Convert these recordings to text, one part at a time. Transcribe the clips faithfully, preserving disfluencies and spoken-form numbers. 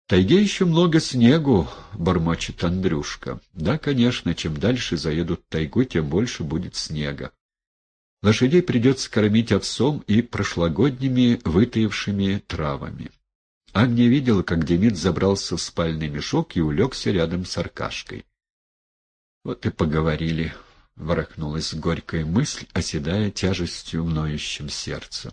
В тайге еще много снегу, — бормочет Андрюшка. Да, конечно, чем дальше заедут в тайгу, тем больше будет снега. Лошадей придется кормить овсом и прошлогодними вытаившими травами. Агния видела, как Демид забрался в спальный мешок и улегся рядом с Аркашкой. Вот и поговорили, — ворохнулась горькая мысль, оседая тяжестью в ноющем сердце.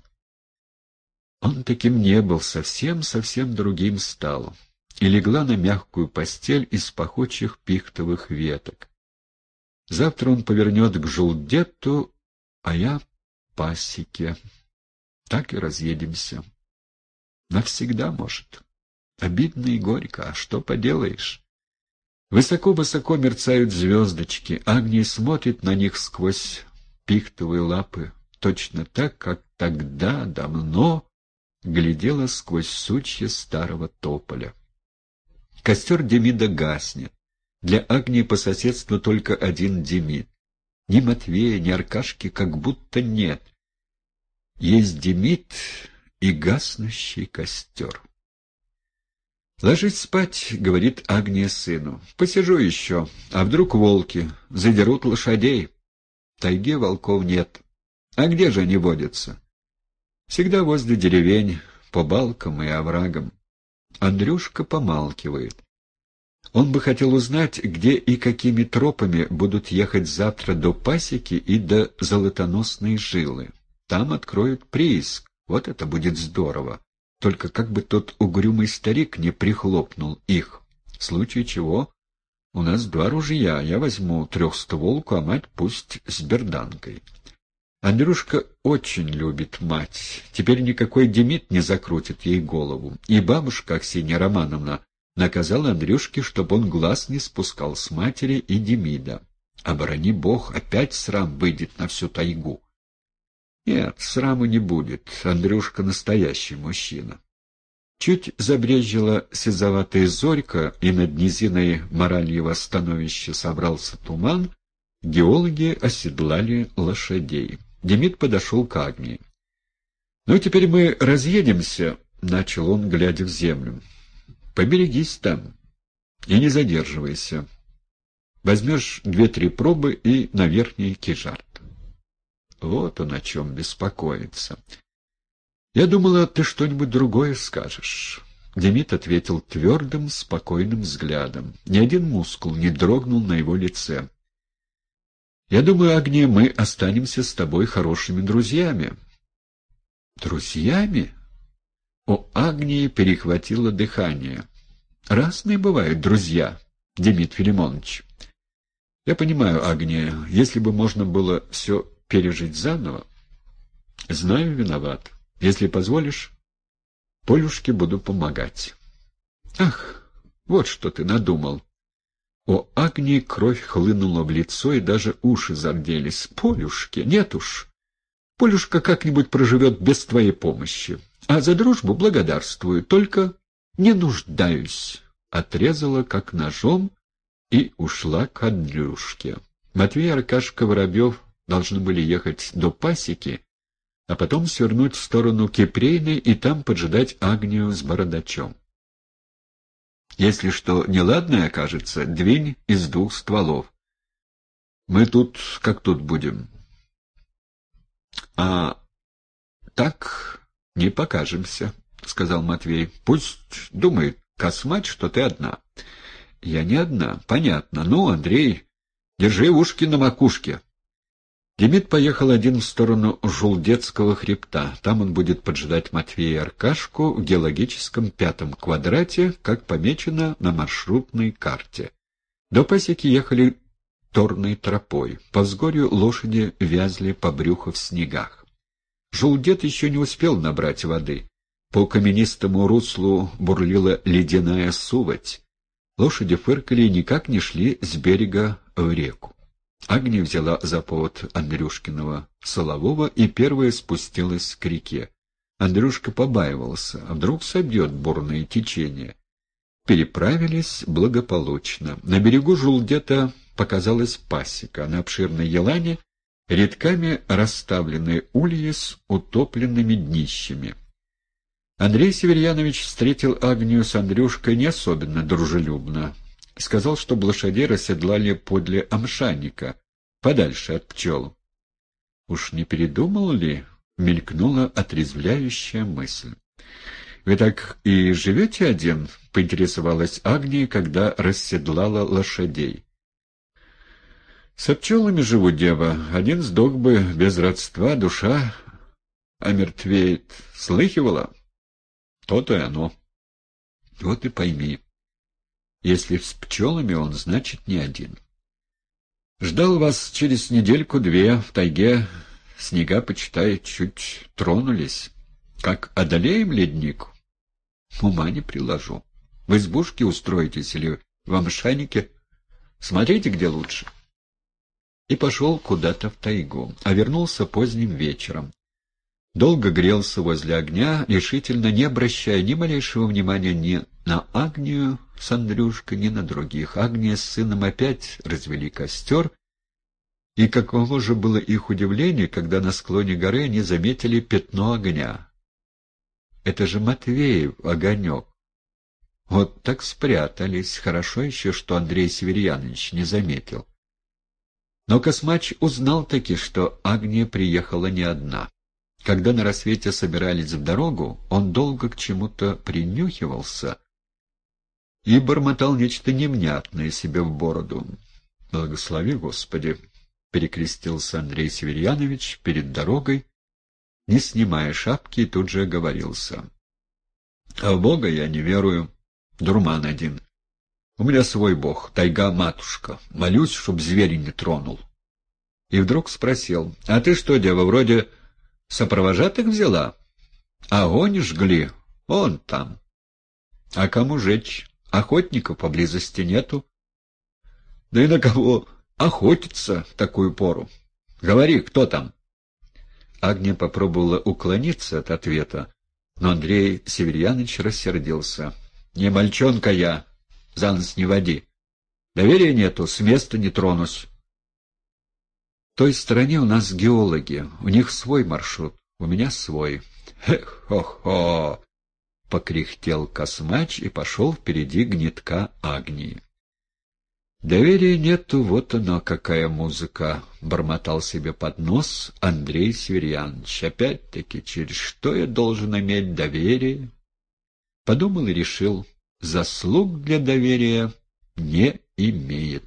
Он таким не был, совсем-совсем другим стал, и легла на мягкую постель из пахучих пихтовых веток. Завтра он повернет к Жулдетту, а я — пасеке. Так и разъедемся. Навсегда, может. Обидно и горько, а что поделаешь? Высоко-высоко мерцают звездочки, Агния смотрит на них сквозь пихтовые лапы, точно так, как тогда, давно, глядела сквозь сучья старого тополя. Костер Демида гаснет. Для Агнии по соседству только один Демид. Ни Матвея, ни Аркашки как будто нет. Есть Демид и гаснущий костер. «Ложись спать», — говорит Агния сыну. «Посижу еще, а вдруг волки задерут лошадей? В тайге волков нет. А где же они водятся?» «Всегда возле деревень, по балкам и оврагам». Андрюшка помалкивает. Он бы хотел узнать, где и какими тропами будут ехать завтра до пасеки и до Золотоносной жилы. Там откроют прииск. Вот это будет здорово. Только как бы тот угрюмый старик не прихлопнул их. В случае чего у нас два ружья. Я возьму трехстволку, а мать пусть с берданкой. Андрюшка очень любит мать. Теперь никакой Демид не закрутит ей голову. И бабушка Аксинья Романовна наказала Андрюшке, чтобы он глаз не спускал с матери и Демида. Оборони бог, опять срам выйдет на всю тайгу. Нет, сраму не будет. Андрюшка настоящий мужчина. Чуть забрезжила сизоватая зорька, и над низиной Моральева становища собрался туман, геологи оседлали лошадей. Демид подошел к Агнии. — Ну, теперь мы разъедемся, — начал он, глядя в землю. — Поберегись там и не задерживайся. Возьмешь две-три пробы и на верхний Кижарт. Вот он о чем беспокоится. — Я думала, ты что-нибудь другое скажешь. Демид ответил твердым, спокойным взглядом. Ни один мускул не дрогнул на его лице. — Я думаю, Агния, мы останемся с тобой хорошими друзьями. — Друзьями? У Агнии перехватило дыхание. — Разные бывают друзья, Демид Филимонович. — Я понимаю, Агния, если бы можно было все пережить заново. Знаю, виноват. Если позволишь, Полюшке буду помогать. Ах, вот что ты надумал. У Агнии кровь хлынула в лицо, и даже уши зарделись. Полюшке? Нет уж. Полюшка как-нибудь проживет без твоей помощи. А за дружбу благодарствую, только не нуждаюсь. Отрезала как ножом и ушла к Андрюшке. Матвей и Аркашка Воробьев должны были ехать до пасеки, а потом свернуть в сторону Кипрейной и там поджидать Агнию с бородачом. Если что неладное окажется, двинь из двух стволов. Мы тут как тут будем. А так не покажемся, — сказал Матвей. Пусть думает Космач, что ты одна. Я не одна, понятно. Ну, Андрей, держи ушки на макушке. Демид поехал один в сторону Жулдетского хребта. Там он будет поджидать Матвея и Аркашку в геологическом пятом квадрате, как помечено на маршрутной карте. До пасеки ехали торной тропой. По взгорью лошади вязли по брюху в снегах. Жулдет еще не успел набрать воды. По каменистому руслу бурлила ледяная сувоть. Лошади фыркали и никак не шли с берега в реку. Агния взяла за повод Андрюшкиного солового и первая спустилась к реке. Андрюшка побаивался, а вдруг собьет бурное течение. Переправились благополучно. На берегу Жулдета показалась пасека. На обширной елане рядками расставлены ульи с утопленными днищами. Андрей Северьянович встретил Агнию с Андрюшкой не особенно дружелюбно. Сказал, что лошадей расседлали подле амшанника, подальше от пчел. Уж не передумал ли? Мелькнула отрезвляющая мысль. «Вы так и живете один?» — поинтересовалась Агния, когда расседлала лошадей. «Со пчелами живу, дева. Один сдох бы без родства, душа омертвеет. Слыхивала? То-то и оно. Вот и пойми. Если с пчелами он, значит, не один. Ждал вас через недельку-две в тайге. Снега, почитай, чуть тронулись. Как одолеем ледник, ума не приложу. В избушке устроитесь или в амшанике? Смотрите, где лучше». И пошел куда-то в тайгу, а вернулся поздним вечером. Долго грелся возле огня, решительно не обращая ни малейшего внимания ни на Агнию с Андрюшкой, ни на других. Агния с сыном опять развели костер, и каково же было их удивление, когда на склоне горы они заметили пятно огня. Это же Матвеев огонек. Вот так спрятались. Хорошо еще, что Андрей Северьянович не заметил. Но Космач узнал таки, что Агния приехала не одна. Когда на рассвете собирались в дорогу, он долго к чему-то принюхивался и бормотал нечто невнятное себе в бороду. «Благослови, Господи!» — перекрестился Андрей Северьянович перед дорогой, не снимая шапки, и тут же оговорился. «А в Бога я не верую. Дурман один. У меня свой бог, тайга-матушка. Молюсь, чтоб зверь не тронул». И вдруг спросил: «А ты что, дева, вроде сопровожатых взяла? Огонь жгли, он там. А кому жечь? Охотников поблизости нету. Да и на кого охотиться в такую пору? Говори, кто там?» Агния попробовала уклониться от ответа, но Андрей Северьянович рассердился. «Не мальчонка я, за нос не води. Доверия нету, с места не тронусь. В той стороне у нас геологи, у них свой маршрут, у меня свой». «Хе-хо-хо!» — покряхтел Космач и пошел впереди гнетка Агнии. «Доверия нету, вот оно, какая музыка!» — бормотал себе под нос Андрей Северьянович. «Опять-таки, через что я должен иметь доверие?» Подумал и решил: заслуг для доверия не имеет.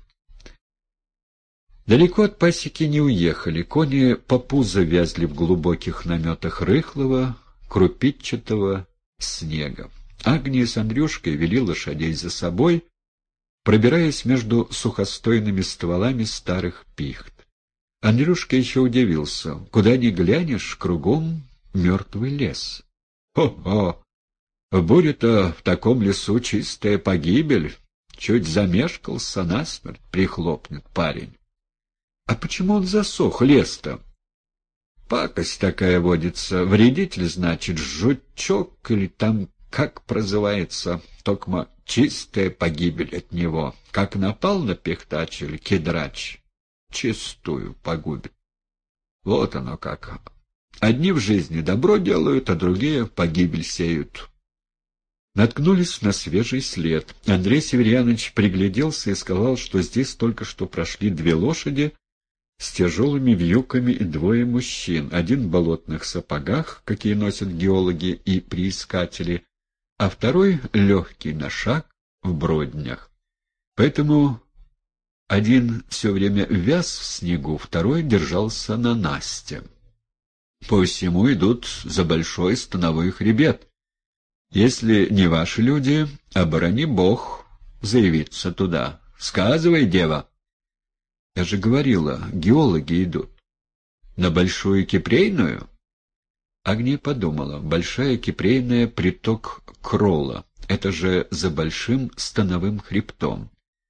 Далеко от пасеки не уехали, кони по пузо вязли в глубоких наметах рыхлого, крупичатого снега. Агния с Андрюшкой вели лошадей за собой, пробираясь между сухостойными стволами старых пихт. Андрюшка еще удивился: куда ни глянешь, кругом мертвый лес. «Хо-хо! Буря-то в таком лесу чистая погибель. Чуть замешкался, насмерть прихлопнет парень». «А почему он засох, лес-то?» «Пакость такая водится. Вредитель, значит, жучок или там как прозывается, токма чистая погибель от него. Как напал на пихтач или кедрач, чистую погубит. Вот оно как. Одни в жизни добро делают, а другие погибель сеют». Наткнулись на свежий след. Андрей Северьянович пригляделся и сказал, что здесь только что прошли две лошади с тяжелыми вьюками и двое мужчин, один в болотных сапогах, какие носят геологи и приискатели, а второй легкий на шаг в броднях. Поэтому один все время вяз в снегу, второй держался на Насте. По всему идут за большой становой хребет. Если не ваши люди, оборони Бог заявиться туда. Сказывай, дева. Я же говорила, геологи идут. На Большую Кипрейную? Агния подумала. Большая Кипрейная — приток Крола. Это же за большим становым хребтом.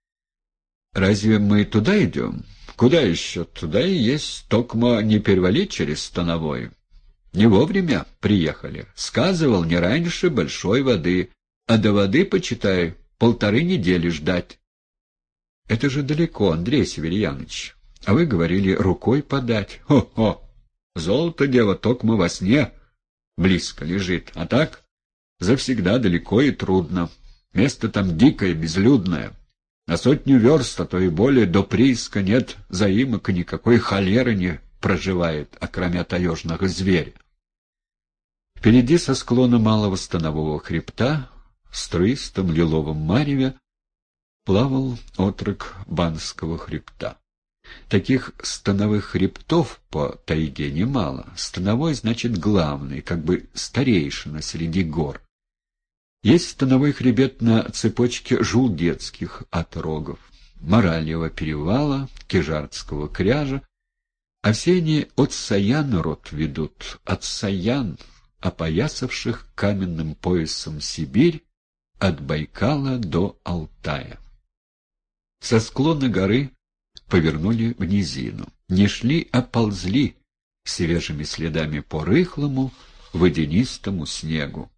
Разве мы туда идем? Куда еще? Туда и есть, токма не перевалить через становой. Не вовремя приехали. Сказывал, не раньше большой воды. А до воды, почитай, полторы недели ждать. Это же далеко, Андрей Северьянович. А вы говорили, рукой подать. Хо-хо! Золото, дева, токма во сне близко лежит. А так, завсегда далеко и трудно. Место там дикое, безлюдное. На сотню верст, а то и более, до прииска нет заимок, и никакой холеры не проживает, окромя таежного зверя. Впереди со склона малого станового хребта, в струистом лиловом мареве, плавал отрог Банского хребта. Таких становых хребтов по тайге немало. Становой значит главный, как бы старейшина среди гор. Есть становой хребет на цепочке жулдетских отрогов, Моральева перевала, Кижардского кряжа, а все они от Саян род ведут, от Саян, опоясавших каменным поясом Сибирь, от Байкала до Алтая. Со склона горы повернули в низину. Не шли, а ползли свежими следами по рыхлому, водянистому снегу.